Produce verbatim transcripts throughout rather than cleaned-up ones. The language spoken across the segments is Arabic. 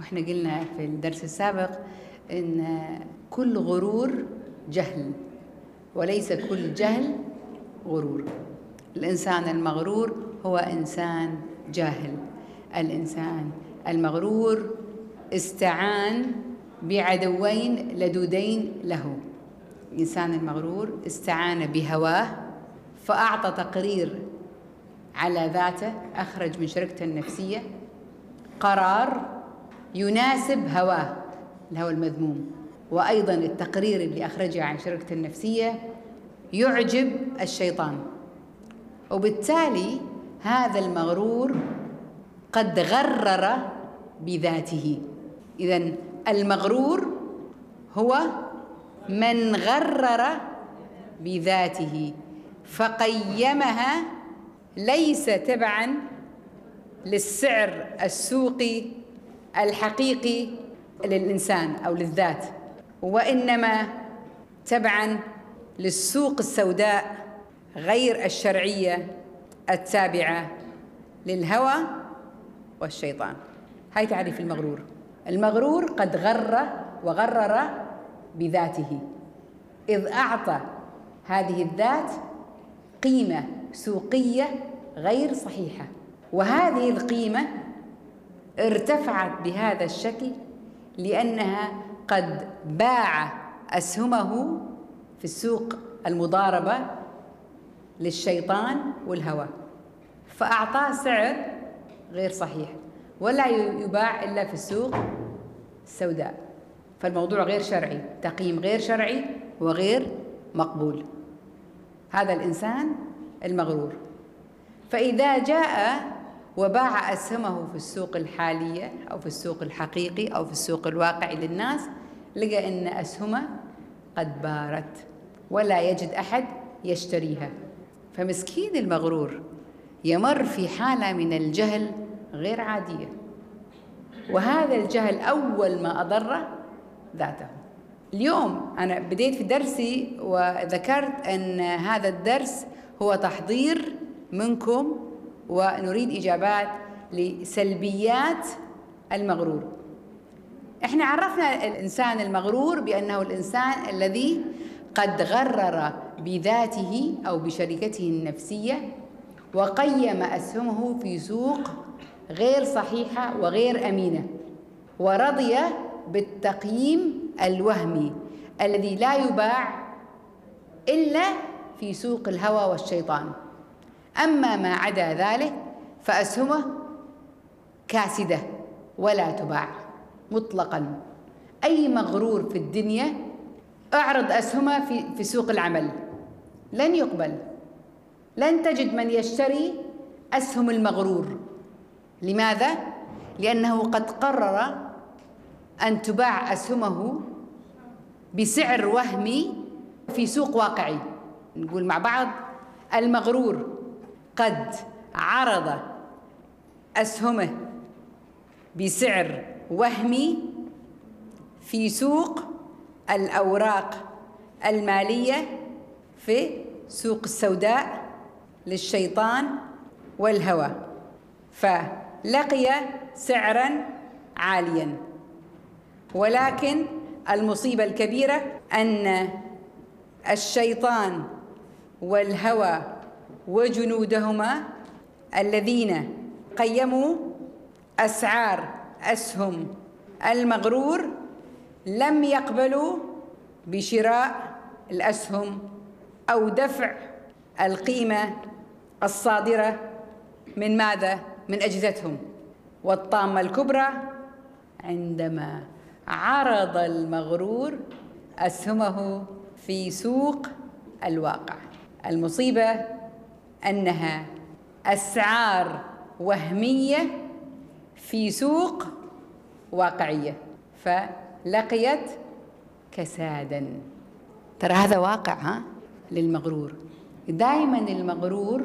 وإحنا قلنا في الدرس السابق إن كل غرور جهل، وليس كل جهل غرور. الإنسان المغرور هو إنسان جاهل. الإنسان المغرور استعان بعدوين لدودين له. الإنسان المغرور استعان بهواه فأعطى تقرير على ذاته، أخرج من شركته النفسية قرار يناسب هواه، الهوى المذموم، وأيضا التقرير اللي أخرجه عن شركته النفسية يعجب الشيطان، وبالتالي هذا المغرور قد غرر بذاته. إذن المغرور هو من غرر بذاته فقيمها ليس تبعاً للسعر السوقي الحقيقي للإنسان أو للذات، وإنما تبعاً للسوق السوداء غير الشرعية التابعة للهوى والشيطان. هاي تعريف المغرور. المغرور قد غر وغرر بذاته، إذ أعطى هذه الذات قيمة سوقية غير صحيحة، وهذه القيمة ارتفعت بهذا الشكل لأنها قد باع أسهمه في السوق المضاربة للشيطان والهوى، فأعطاه سعر غير صحيح ولا يباع إلا في السوق السوداء. فالموضوع غير شرعي، تقييم غير شرعي وغير مقبول. هذا الإنسان المغرور. فإذا جاء وباع أسهمه في السوق الحالية أو في السوق الحقيقي أو في السوق الواقعي للناس، لقى أن أسهمه قد بارت ولا يجد أحد يشتريها، فمسكين المغرور يمر في حالة من الجهل غير عادية، وهذا الجهل أول ما أضر ذاته. اليوم أنا بديت في درسي وذكرت أن هذا الدرس هو تحضير منكم ونريد إجابات لسلبيات المغرور. إحنا عرفنا الإنسان المغرور بأنه الإنسان الذي قد غرر بذاته أو بشركته النفسية وقيم أسهمه في سوق غير صحيحة وغير أمينة، ورضي بالتقييم الوهمي الذي لا يباع إلا في سوق الهوى والشيطان. أما ما عدا ذلك فأسهمه كاسدة ولا تباع مطلقاً. أي مغرور في الدنيا اعرض أسهمه في في سوق العمل لن يقبل، لن تجد من يشتري أسهم المغرور. لماذا؟ لأنه قد قرر أن تباع أسهمه بسعر وهمي في سوق واقعي. نقول مع بعض: المغرور قد عرض أسهمه بسعر وهمي في سوق الأوراق المالية في سوق السوداء للشيطان والهوى، فلقي سعراً عالياً. ولكن المصيبة الكبيرة أن الشيطان والهوى وجنودهما الذين قيموا أسعار أسهم المغرور لم يقبلوا بشراء الأسهم أو دفع القيمة الصادرة من ماذا؟ من أجهزتهم. والطامة الكبرى عندما عرض المغرور أسهمه في سوق الواقع. المصيبة أنها أسعار وهمية في سوق واقعية، فلقيت كسادا. ترى هذا واقع ها للمغرور. دائما المغرور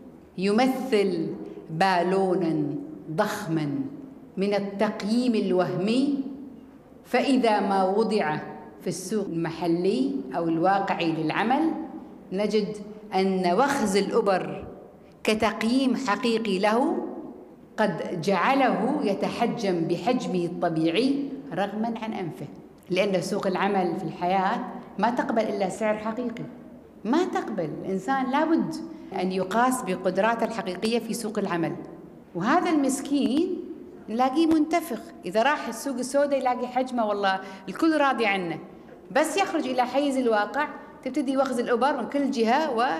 يمثل بالونا ضخما من التقييم الوهمي، فإذا ما وضع في السوق المحلي أو الواقعي للعمل نجد أن وخز الأبر كتقييم حقيقي له قد جعله يتحجم بحجمه الطبيعي رغما عن أنفه، لأن سوق العمل في الحياة ما تقبل إلا سعر حقيقي، ما تقبل. الإنسان لابد أن يقاس بقدراته الحقيقية في سوق العمل. وهذا المسكين نلاقيه منتفخ، إذا راح السوق السوداء يلاقي حجمه والله الكل راضي عنه، بس يخرج إلى حيز الواقع تبتدي يوخز الأبر من كل جهة و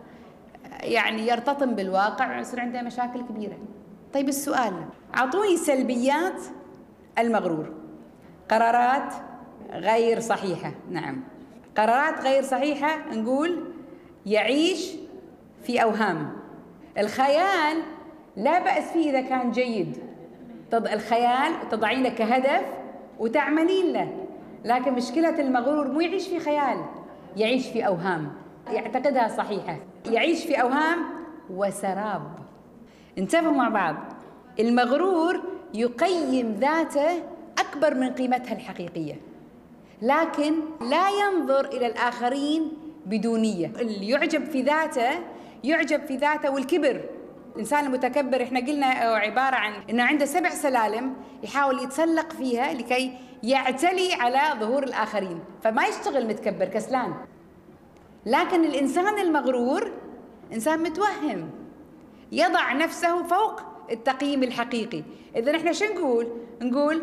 يعني يرتطم بالواقع ويصير عنده مشاكل كبيرة. طيب السؤال، أعطوني سلبيات المغرور. قرارات غير صحيحة، نعم، قرارات غير صحيحة. نقول يعيش في أوهام. الخيال لا بأس فيه إذا كان جيد، الخيال تضعينه كهدف وتعملين له، لكن مشكلة المغرور مو يعيش في خيال، يعيش في أوهام يعتقدها صحيحة، يعيش في أوهام وسراب. انتبهوا مع بعض، المغرور يقيم ذاته أكبر من قيمتها الحقيقية، لكن لا ينظر إلى الآخرين بدونية. اللي يعجب في ذاته يعجب في ذاته. والكبر، الإنسان المتكبر إحنا قلنا عبارة عن إنه عنده سبع سلالم يحاول يتسلق فيها لكي يعتلي على ظهور الآخرين، فما يشتغل متكبر كسلان. لكن الإنسان المغرور إنسان متوهم، يضع نفسه فوق التقييم الحقيقي. إذا إحنا شو نقول؟ نقول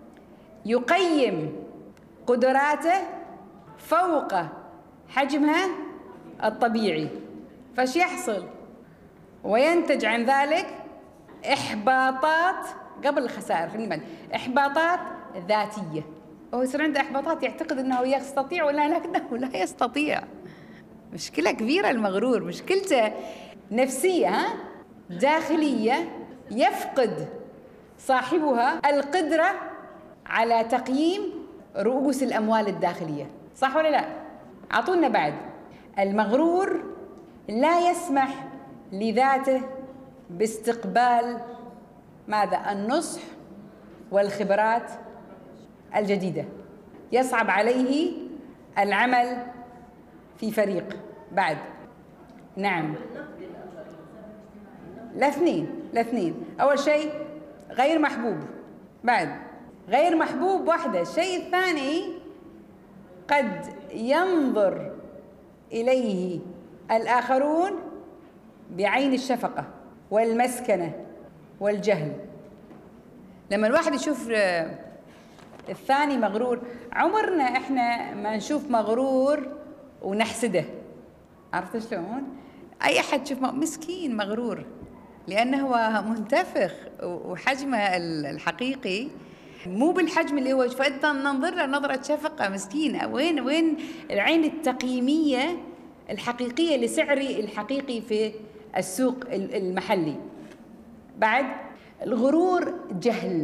يقيم قدراته فوق حجمها الطبيعي، فش يحصل؟ وينتج عن ذلك إحباطات قبل الخسائر. خلينا إحباطات ذاتية، هو يصير عنده إحباطات، يعتقد أنه يستطيع ولا لكنه لا يستطيع. مشكلة كبيرة المغرور، مشكلته نفسية ها؟ داخلية، يفقد صاحبها القدرة على تقييم رؤوس الأموال الداخلية. صح ولا لا؟ أعطونا بعد. المغرور لا يسمح لذاته باستقبال ماذا؟ النصح والخبرات الجديدة، يصعب عليه العمل في فريق. بعد نعم، الاثنين الاثنين أول شيء غير محبوب، بعد غير محبوب واحدة. الشيء الثاني قد ينظر إليه الآخرون بعين الشفقة والمسكنة والجهل. لما الواحد يشوف الثاني مغرور، عمرنا إحنا ما نشوف مغرور ونحسده، عرفت شلون؟ أي أحد تشوف مسكين مغرور لأنه هو منتفخ وحجمه الحقيقي مو بالحجم اللي هو، فأنت ننظر له نظرة شفقة. مسكين، وين وين العين التقييمية الحقيقية لسعري الحقيقي في السوق المحلي. بعد الغرور جهل،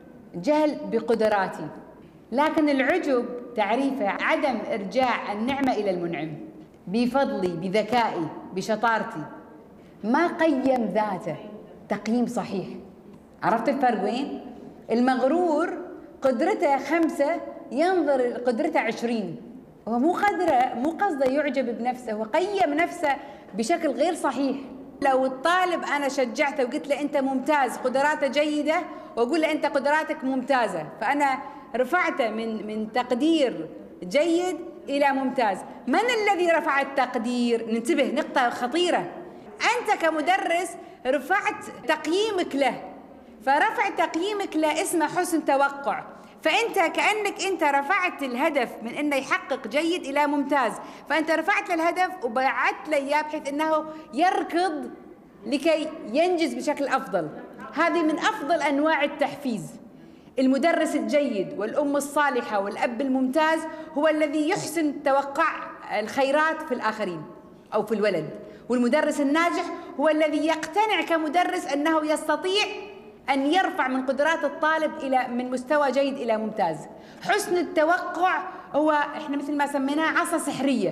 جهل بقدراتي، لكن العجب تعريفه عدم إرجاع النعمة إلى المنعم بفضلي بذكائي بشطارتي، ما قيم ذاته تقييم صحيح. عرفت الفرق وين؟ المغرور قدرته خمسة ينظر قدرته عشرين، هو مو قدره مو قصده يعجب بنفسه، هو قيم نفسه بشكل غير صحيح. لو الطالب أنا شجعته وقلت له أنت ممتاز قدراته جيدة، وأقول له أنت قدراتك ممتازة، فأنا رفعته من من تقدير جيد إلى ممتاز. من الذي رفع التقدير؟ ننتبه، نقطة خطيرة. أنت كمدرس رفعت تقييمك له، فرفع تقييمك له اسمه حسن توقع، فأنت كأنك أنت رفعت الهدف من أنه يحقق جيد إلى ممتاز، فأنت رفعت له الهدف وبعدت له إياه بحيث أنه يركض لكي ينجز بشكل أفضل. هذه من أفضل أنواع التحفيز. المدرس الجيد والأم الصالحة والأب الممتاز هو الذي يحسن توقع الخيرات في الآخرين أو في الولد، والمدرس الناجح هو الذي يقتنع كمدرس أنه يستطيع أن يرفع من قدرات الطالب إلى من مستوى جيد إلى ممتاز. حسن التوقع هو إحنا مثل ما سميناه عصا سحرية.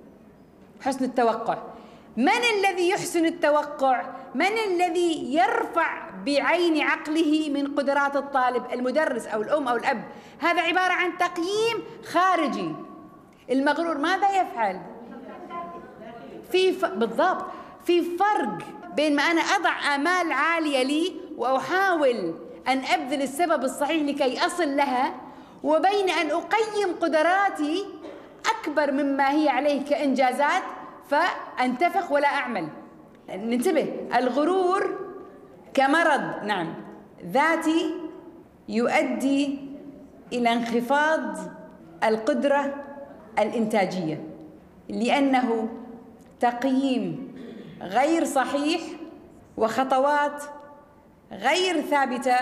حسن التوقع، من الذي يحسن التوقع؟ من الذي يرفع بعين عقله من قدرات الطالب؟ المدرس أو الأم أو الأب. هذا عبارة عن تقييم خارجي. المغرور ماذا يفعل؟ في ف... بالضبط، في فرق بين ما أنا أضع آمال عالية لي وأحاول أن أبذل السبب الصحيح لكي أصل لها، وبين أن أقيم قدراتي أكبر مما هي عليه كإنجازات فأنتفخ ولا أعمل. ننتبه، الغرور كمرض نعم ذاتي يؤدي إلى انخفاض القدرة الإنتاجية، لأنه تقييم غير صحيح وخطوات غير ثابتة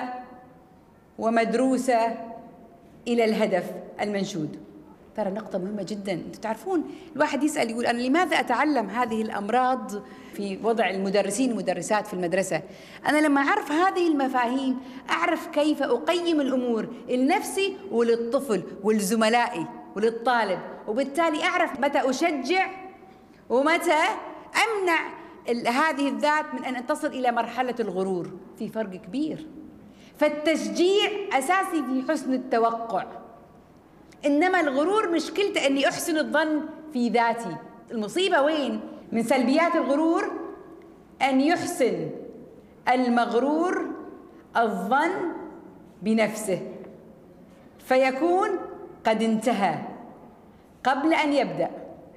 ومدروسة إلى الهدف المنشود. ترى نقطة مهمة جدا. أنتم تعرفون الواحد يسأل يقول أنا لماذا أتعلم هذه الأمراض في وضع المدرسين والمدرسات في المدرسة؟ أنا لما أعرف هذه المفاهيم أعرف كيف أقيم الأمور لنفسي وللطفل ولزملائي وللطالب، وبالتالي أعرف متى أشجع ومتى أمنع هذه الذات من أن تصل إلى مرحلة الغرور. في فرق كبير. فالتشجيع أساسي في حسن التوقع، إنما الغرور مشكلته أني أحسن الظن في ذاتي. المصيبة وين؟ من سلبيات الغرور أن يحسن المغرور الظن بنفسه فيكون قد انتهى قبل أن يبدأ.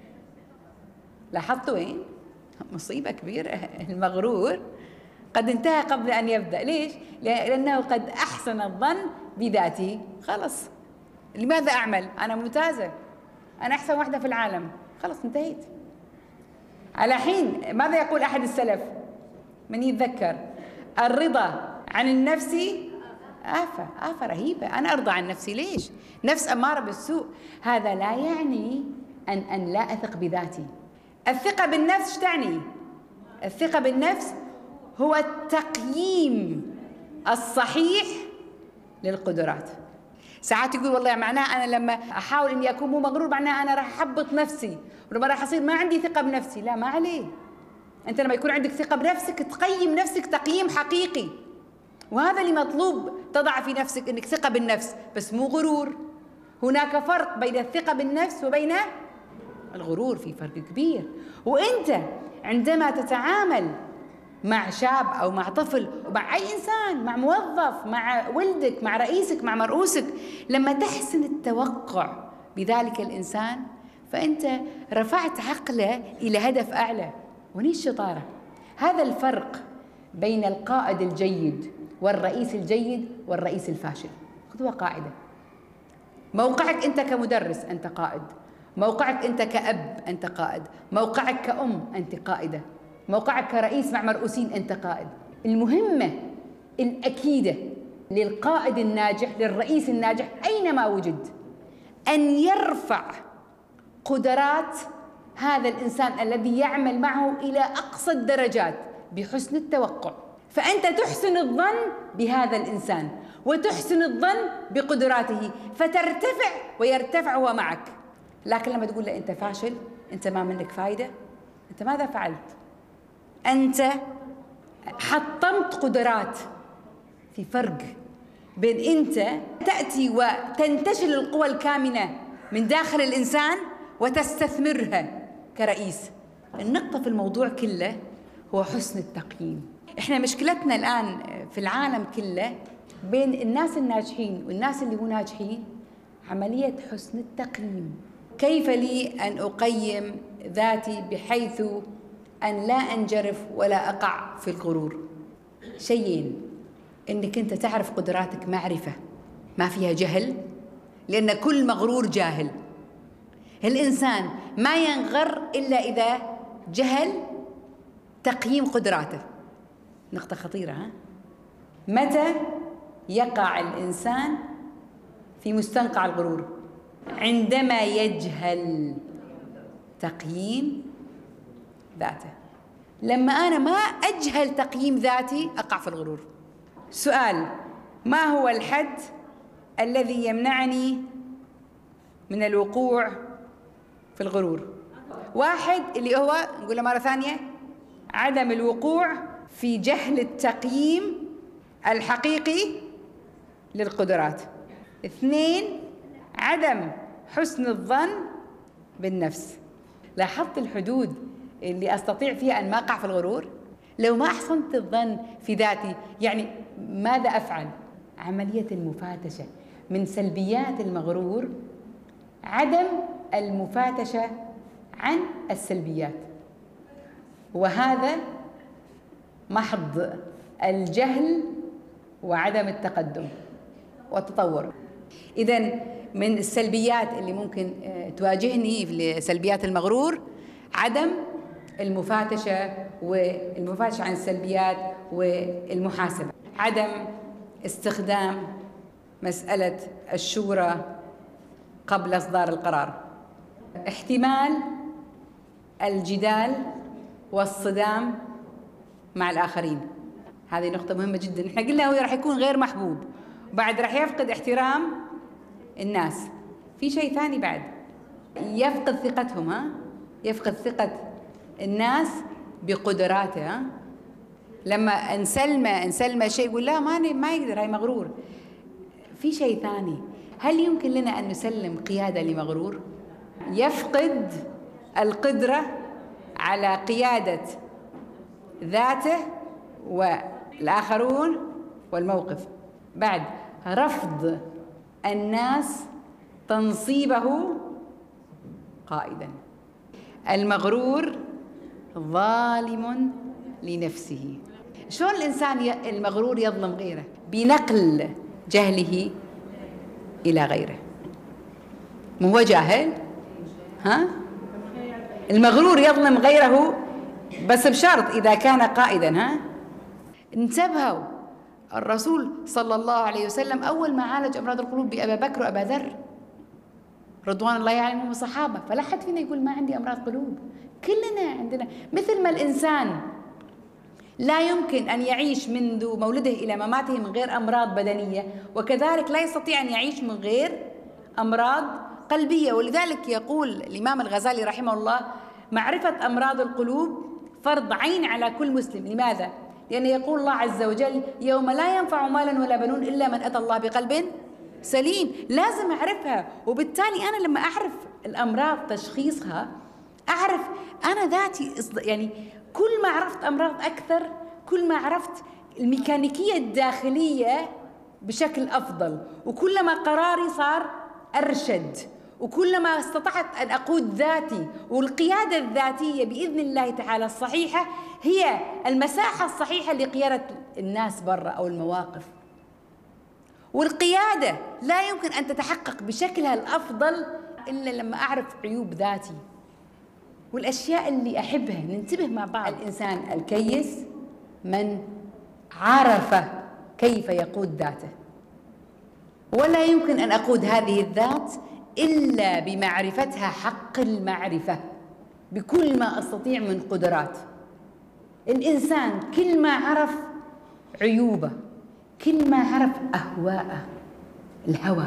لاحظتوا وين؟ مصيبة كبيرة. المغرور قد انتهى قبل أن يبدأ. ليش؟ لأنه قد أحسن الظن بذاته. خلص، لماذا أعمل؟ أنا ممتازة، أنا أحسن واحدة في العالم، خلص انتهيت. على حين ماذا يقول أحد السلف من يتذكر؟ الرضا عن النفس آفة، آفة رهيبة. أنا أرضى عن نفسي ليش؟ نفس أمارة بالسوء. هذا لا يعني أن أن لا أثق بذاتي. الثقة بالنفس تعني؟ الثقة بالنفس هو التقييم الصحيح للقدرات. ساعات يقول والله معناه أنا لما أحاول إني أكون مو مغرور معناه أنا راح أحبط نفسي، ولما راح أصير ما عندي ثقة بنفسي. لا، ما عليه. أنت لما يكون عندك ثقة بنفسك تقيم نفسك تقييم حقيقي، وهذا اللي مطلوب تضع في نفسك، إنك ثقة بالنفس بس مو غرور. هناك فرق بين الثقة بالنفس وبين الغرور، في فرق كبير. وأنت عندما تتعامل مع شاب أو مع طفل ومع أي إنسان، مع موظف، مع ولدك، مع رئيسك، مع مرؤوسك، لما تحسن التوقع بذلك الإنسان فأنت رفعت عقله إلى هدف أعلى. وني الشطارة. هذا الفرق بين القائد الجيد والرئيس الجيد والرئيس الفاشل. خذوها قاعدة. موقعك أنت كمدرس أنت قائد، موقعك أنت كأب أنت قائد، موقعك كأم أنت قائدة، موقعك كرئيس مع مرؤوسين أنت قائد. المهمة الأكيدة للقائد الناجح، للرئيس الناجح أينما وجد، أن يرفع قدرات هذا الإنسان الذي يعمل معه إلى أقصى الدرجات بحسن التوقع. فأنت تحسن الظن بهذا الإنسان وتحسن الظن بقدراته فترتفع ويرتفع هو معك. لكن لما تقول له أنت فاشل، أنت ما منك فايدة، أنت ماذا فعلت؟ أنت حطمت قدرات. في فرق بين أنت تأتي وتنتشل القوى الكامنة من داخل الإنسان وتستثمرها كرئيس. النقطة في الموضوع كله هو حسن التقييم. إحنا مشكلتنا الآن في العالم كله بين الناس الناجحين والناس اللي مو ناجحين عملية حسن التقييم. كيف لي أن أقيم ذاتي بحيث أن لا أنجرف ولا أقع في الغرور؟ شيئين: إنك أنت تعرف قدراتك معرفة ما فيها جهل، لأن كل مغرور جاهل. الإنسان ما ينغر إلا إذا جهل تقييم قدراته. نقطة خطيرة. ها؟ متى يقع الإنسان في مستنقع الغرور؟ عندما يجهل تقييم ذاته. لما أنا ما أجهل تقييم ذاتي أقع في الغرور. سؤال: ما هو الحد الذي يمنعني من الوقوع في الغرور؟ واحد اللي هو نقوله مرة ثانية عدم الوقوع في جهل التقييم الحقيقي للقدرات. اثنين، عدم حسن الظن بالنفس. لاحظت الحدود اللي أستطيع فيها أن ما أقع في الغرور؟ لو ما أحسنت الظن في ذاتي يعني ماذا أفعل؟ عملية المفاتشة. من سلبيات المغرور عدم المفاتشة عن السلبيات، وهذا محض الجهل وعدم التقدم والتطور. إذن من السلبيات اللي ممكن تواجهني في سلبيات المغرور عدم المفاتشة والمفاتشة عن السلبيات والمحاسبة، عدم استخدام مسألة الشورى قبل إصدار القرار، احتمال الجدال والصدام مع الآخرين. هذه نقطة مهمة جدا. احنا قلنا هو راح يكون غير محبوب، بعد راح يفقد احترام الناس. في شيء ثاني بعد، يفقد ثقتهم، ها يفقد ثقة الناس بقدراته. ها لما انسلمه انسلمه شيء يقول لا ما ما يقدر، هاي مغرور. في شيء ثاني، هل يمكن لنا أن نسلم قيادة لمغرور؟ يفقد القدرة على قيادة ذاته والآخرون والموقف. بعد رفض الناس تنصيبه قائدا. المغرور ظالم لنفسه. شلون الإنسان المغرور يظلم غيره؟ بنقل جهله إلى غيره. مو هو جاهل؟ ها؟ المغرور يظلم غيره بس بشرط إذا كان قائدا. ها؟ انتبهوا، الرسول صلى الله عليه وسلم أول ما عالج أمراض القلوب بأبا بكر وأبا ذر رضوان الله عليهم الصحابة، فلا حد فينا يقول ما عندي أمراض قلوب، كلنا عندنا. مثل ما الإنسان لا يمكن أن يعيش منذ مولده إلى مماته من غير أمراض بدنية، وكذلك لا يستطيع أن يعيش من غير أمراض قلبية. ولذلك يقول الإمام الغزالي رحمه الله معرفة أمراض القلوب فرض عين على كل مسلم. لماذا؟ لأن يقول الله عز وجل يوم لا ينفع مال ولا بنون إلا من أتى الله بقلب سليم. لازم أعرفها، وبالتالي أنا لما أعرف الأمراض تشخيصها أعرف أنا ذاتي. يعني كل ما عرفت أمراض أكثر كل ما عرفت الميكانيكية الداخلية بشكل أفضل، وكلما قراري صار أرشد، وكلما استطعت أن أقود ذاتي. والقيادة الذاتية بإذن الله تعالى الصحيحة هي المساحة الصحيحة لقيادة الناس برا أو المواقف. والقيادة لا يمكن أن تتحقق بشكلها الأفضل إلا لما أعرف عيوب ذاتي والأشياء اللي أحبها. ننتبه مع بعض. الإنسان الكيس من عرف كيف يقود ذاته، ولا يمكن أن أقود هذه الذات إلا بمعرفتها حق المعرفة بكل ما أستطيع من قدرات. الإنسان كل ما عرف عيوبه، كل ما عرف أهواءه. الهوى،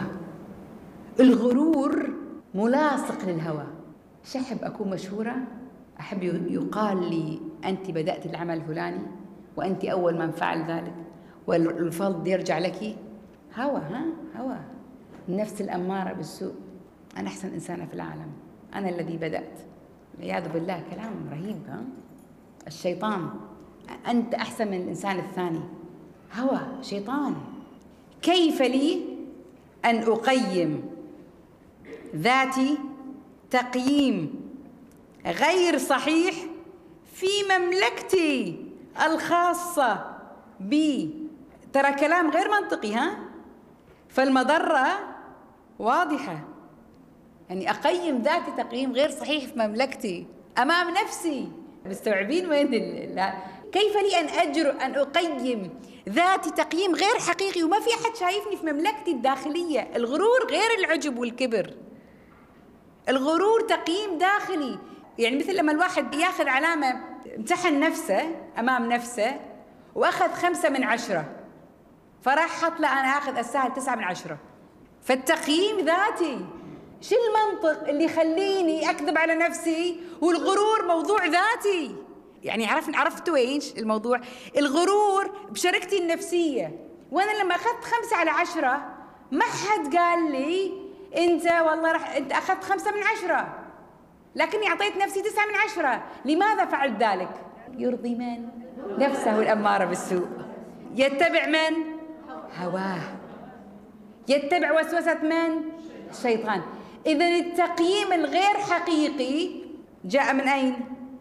الغرور ملاصق للهوى. إيش أحب أكون مشهورة؟ أحب يقال لي أنت بدأت العمل الفلاني وأنت أول من فعل ذلك والفضل يرجع لك. هوى، ها هوى. النفس الأمارة بالسوء. أنا أحسن إنسانة في العالم، أنا الذي بدأت. والعياذ بالله كلام رهيب. ها الشيطان، أنت أحسن من الإنسان الثاني. هوى، شيطان. كيف لي أن أقيم ذاتي تقييم غير صحيح في مملكتي الخاصة بي؟ ترى كلام غير منطقي. ها فالمضرة واضحة. يعني أقيم ذاتي تقييم غير صحيح في مملكتي أمام نفسي. مستوعبين وين؟ لا. كيف لي أن أجرؤ أن أقيم ذاتي تقييم غير حقيقي وما في أحد شايفني في مملكتي الداخلية؟ الغرور غير العجب والكبر. الغرور تقييم داخلي. يعني مثل لما الواحد ياخذ علامة، امتحن نفسه أمام نفسه وأخذ خمسة من عشرة، فراح حط لا أنا أخذ السهل تسعة من عشرة. فالتقييم ذاتي. شو المنطق اللي يخليني أكذب على نفسي؟ والغرور موضوع ذاتي. يعني عرفت عرفتوا ايش الموضوع؟ الغرور بشركتي النفسية. وأنا لما أخذت خمسة على عشرة ما حد قال لي أنت والله راح أنت أخذت خمسة من عشرة، لكني أعطيت نفسي تسعة من عشرة. لماذا فعلت ذلك؟ يرضي من؟ نفسه الأمارة بالسوء. يتبع من؟ هواه. يتبع وسوسة من؟ الشيطان. إذن التقييم الغير حقيقي جاء من أين؟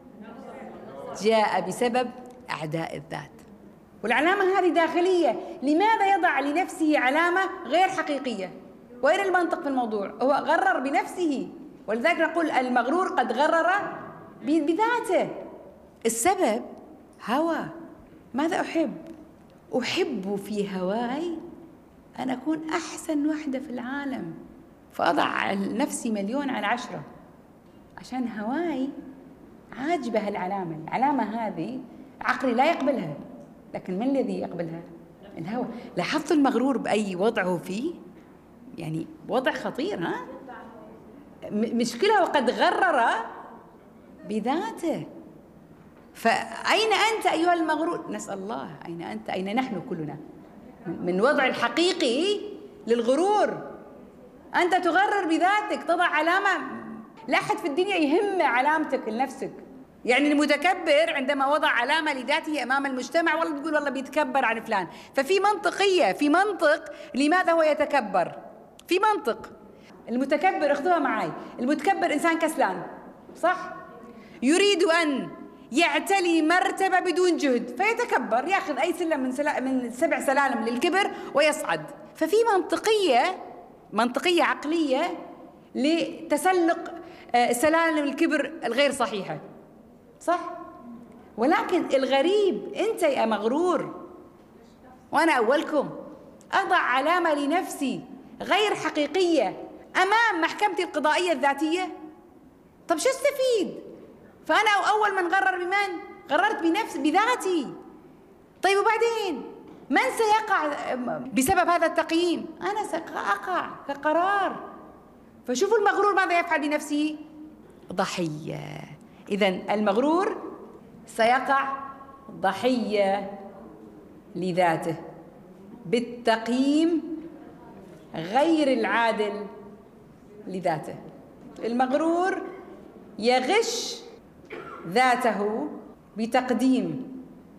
جاء بسبب أعداء الذات. والعلامة هذه داخلية. لماذا يضع لنفسه علامة غير حقيقية؟ وين المنطق في الموضوع؟ هو غرر بنفسه، ولذلك نقول المغرور قد غرر بذاته. السبب هوى. ماذا أحب؟ أحب في هواي أن أكون أحسن وحدة في العالم، فأضع نفسي مليون على عشرة عشان هواي عاجبة العلامة. العلامة هذه عقلي لا يقبلها، لكن من الذي يقبلها؟ الهوى. لاحظت المغرور بأي وضع هو فيه؟ يعني وضع خطير. ها؟ مشكلة وقد غرر بذاته. فأين أنت أيها المغرور؟ نسأل الله أين أنت؟ أين نحن كلنا من وضع الحقيقي للغرور؟ أنت تغرر بذاتك، تضع علامة. لا أحد في الدنيا يهم علامتك لنفسك. يعني المتكبر عندما وضع علامة لذاته أمام المجتمع والله تقول والله بيتكبر عن فلان. ففي منطقية، في منطق لماذا هو يتكبر، في منطق. المتكبر اخذوها معي، المتكبر إنسان كسلان، صح؟ يريد أن يعتلي مرتبة بدون جهد فيتكبر، ياخذ أي سلم من, سلا من سبع سلالم للكبر ويصعد. ففي منطقية، منطقية عقلية لتسلق سلالم الكبر الغير صحيحة، صح؟ ولكن الغريب أنت يا مغرور وأنا أولكم أضع علامة لنفسي غير حقيقية أمام محكمتي القضائية الذاتية. طب شو استفيد؟ فأنا أول من غرر بمن؟ غررت بنفسي بذاتي. طيب وبعدين من سيقع بسبب هذا التقييم؟ أنا سأقع كقرار. فشوفوا المغرور ماذا يفعل بنفسه؟ ضحية. إذن المغرور سيقع ضحية لذاته بالتقييم غير العادل لذاته. المغرور يغش ذاته بتقديم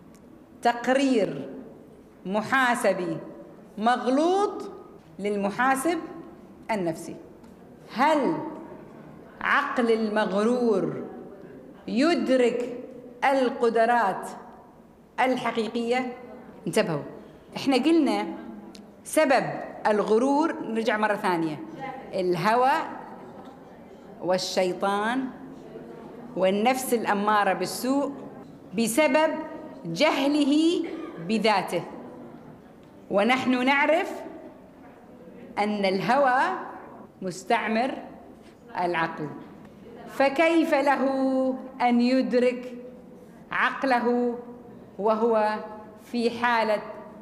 تقرير محاسبي مغلوط للمحاسب النفسي. هل عقل المغرور يدرك القدرات الحقيقية؟ انتبهوا، احنا قلنا سبب الغرور، نرجع مرة ثانية، الهوى والشيطان والنفس الأمارة بالسوء بسبب جهله بذاته. ونحن نعرف أن الهوى مستعمر العقل، فكيف له أن يدرك عقله وهو في حالة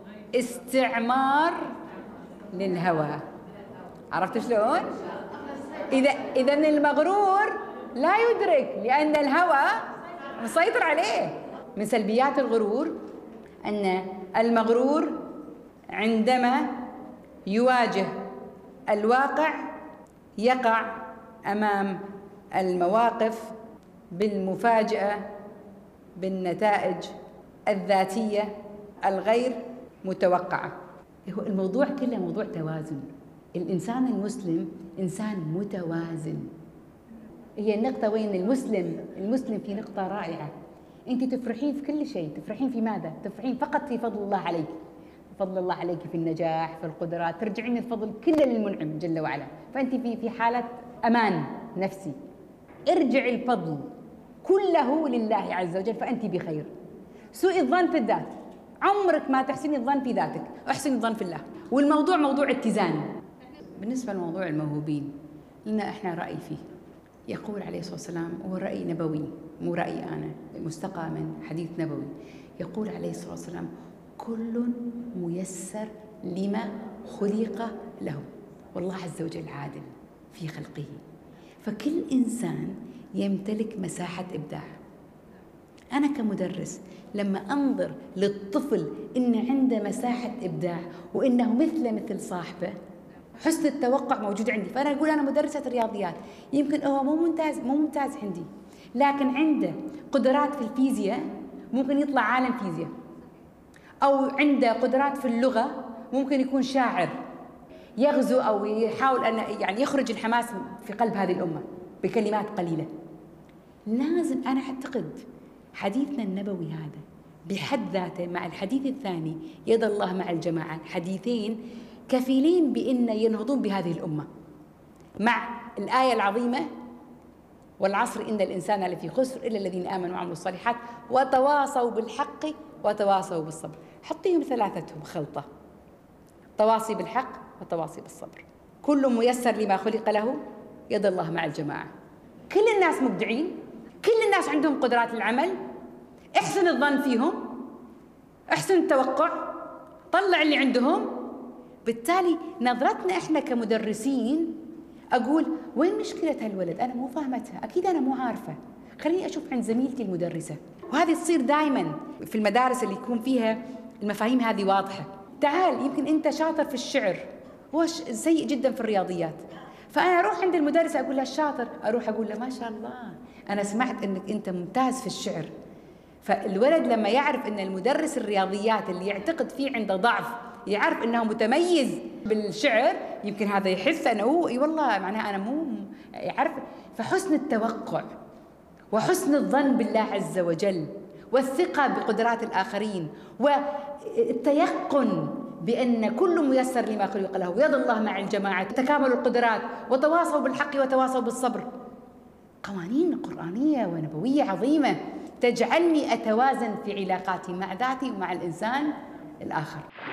استعمار للهوى؟ عرفت شلون؟ إذا إذن المغرور لا يدرك لأن الهوى مسيطر عليه. من سلبيات الغرور أن المغرور عندما يواجه الواقع يقع أمام المواقف بالمفاجأة بالنتائج الذاتية الغير متوقعة. هو الموضوع كله موضوع توازن. الإنسان المسلم إنسان متوازن. هي النقطة وين المسلم المسلم في نقطة رائعة. أنت تفرحين في كل شيء. تفرحين في ماذا؟ تفرحين فقط في فضل الله عليك، فضل الله عليك في النجاح، في القدرات، ترجعين الفضل كله للمنعم جل وعلا. فأنت في في حالة أمان نفسي. ارجع الفضل كله لله عز وجل فأنت بخير. سوء الظن في الذات، عمرك ما تحسني الظن في ذاتك، احسن الظن في الله. والموضوع موضوع اتزان. بالنسبة لموضوع الموهوبين لنا احنا رأي فيه. يقول عليه الصلاة والسلام، هو رأي نبوي مو رأيي أنا، مستقى من حديث نبوي. يقول عليه الصلاة والسلام: كل ميسر لما خلق له. والله عز وجل عادل في خلقه، فكل إنسان يمتلك مساحة إبداع. أنا كمدرس لما أنظر للطفل إن عنده مساحة إبداع وإنه مثله مثل صاحبه، حسن التوقع موجود عندي. فأنا أقول أنا مدرسة رياضيات، يمكن هو مو ممتاز مو ممتاز عندي، لكن عنده قدرات في الفيزياء ممكن يطلع عالم فيزياء، أو عنده قدرات في اللغة، ممكن يكون شاعر يغزو أو يحاول أن يعني يخرج الحماس في قلب هذه الأمة بكلمات قليلة. لازم أنا أعتقد حديثنا النبوي هذا بحد ذاته مع الحديث الثاني يد الله مع الجماعة، حديثين كفيلين بأن ينهضون بهذه الأمة، مع الآية العظيمة والعصر إن الإنسان لفي خسر إلا الذين آمنوا وعملوا الصالحات وتواصوا بالحق وتواصوا بالصبر. حطيهم ثلاثتهم خلطة، تواصي بالحق وتواصي بالصبر. كل ميسر لما خلق له، يد الله مع الجماعة. كل الناس مبدعين، كل الناس عندهم قدرات العمل، احسن الظن فيهم، احسن التوقع، طلع اللي عندهم. بالتالي نظرتنا احنا كمدرسين، اقول وين مشكلة هالولد؟ انا مو فاهمتها، اكيد انا مو عارفة، خليني اشوف عند زميلتي المدرسة. وهذه تصير دائما في المدارس اللي يكون فيها المفاهيم هذه واضحة. تعال يمكن انت شاطر في الشعر، هو سيء جدا في الرياضيات، فانا اروح عند المدرسة اقول له الشاطر، اروح اقول له ما شاء الله انا سمعت انك انت ممتاز في الشعر. فالولد لما يعرف ان المدرس الرياضيات اللي يعتقد فيه عنده ضعف يعرف انه متميز بالشعر، يمكن هذا يحس انه اي والله معناها انا مو يعرف. فحسن التوقع وحسن الظن بالله عز وجل والثقة بقدرات الآخرين والتيقن بأن كل ميسر لما خلق له، يد الله مع الجماعة، تكامل القدرات، وتواصوا بالحق وتواصوا بالصبر. قوانين قرآنية ونبوية عظيمة تجعلني أتوازن في علاقاتي مع ذاتي ومع الإنسان الآخر.